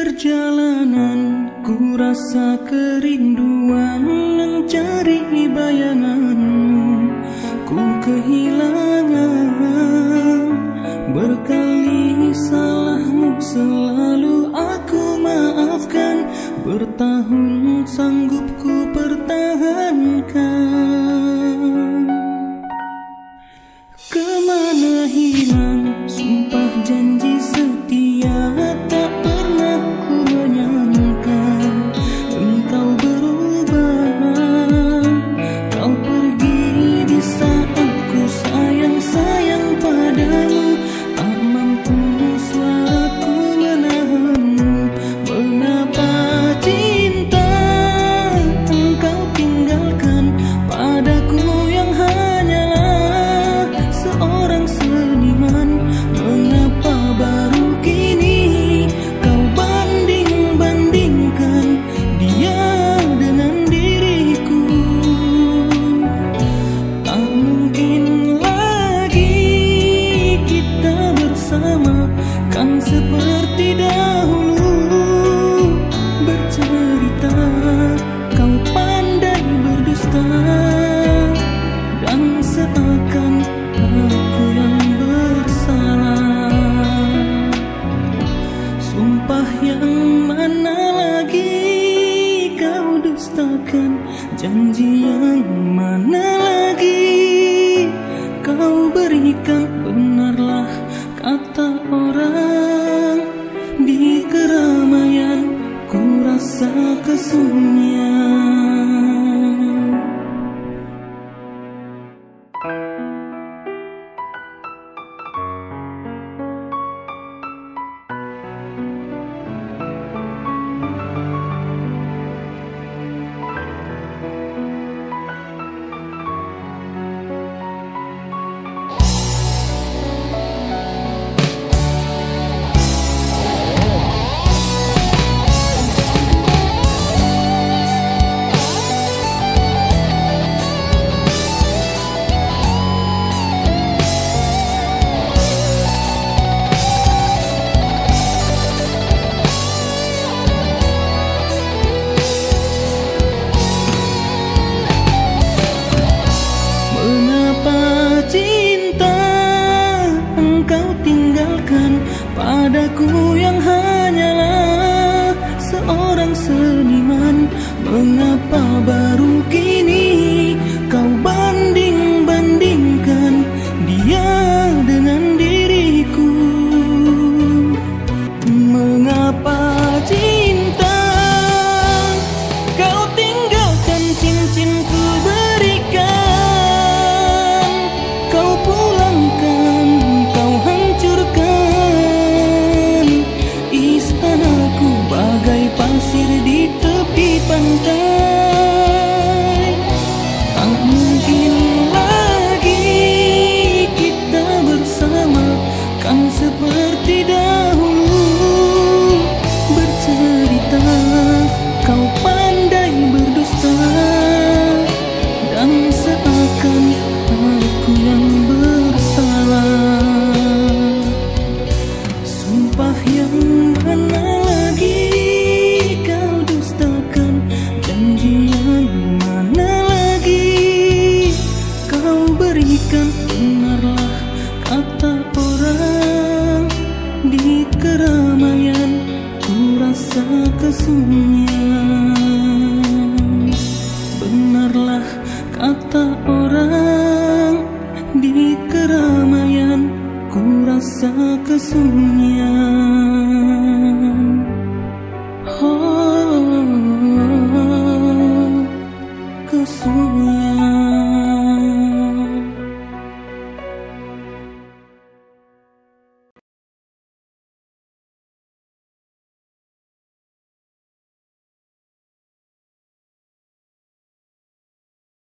perjalanan ku rasa kerinduan mencari bayanganmu. Ku kehilangan berkali salahmu, selalu aku maafkan. Bertahun sanggup ku pertahankan. Kemana hilang sumpah janji setia, tak pernah ku menyangka engkau berubah. Kau pergi di saat ku sayang-sayang padamu, tak mampu suaraku menahanmu. Mengapa cinta engkau tinggalkan padaku yang hanyalah seorang seniman? Mengapa baru kini kau banding-bandingkan dia dengan diriku? Tak mungkin lagi kita bersama, kan seperti dahulu bercerita. Kau pandai berdusta dan seakan aku yang bersalah. Sumpah yang mana lagi kau dustakan, janji yang mana lagi kau berikan. Benarlah kata orang, di keramaian ku rasa kesunyian. Padaku yang hanyalah seorang seniman, mengapa baru kini kau banding-bandingkan dia dengan diriku? Mengapa cinta kau tinggalkan cincinku berikan? Kau pulangkan, kau hancurkan istanaku bagai pasir di tepi pantai. Tak mungkin lagi kita bersama, kan seperti dahulu bercerita. Kau pandai berdusta dan seakan aku yang bersalah. Sumpah yang mana lagi kau dustakan, janji yang mana lagi kau berikan. Benarlah kata orang, di keramaian ku rasa kesunyian. Benarlah kata orang, di keramaian ku rasa kesunyian. Oh, kesunyian.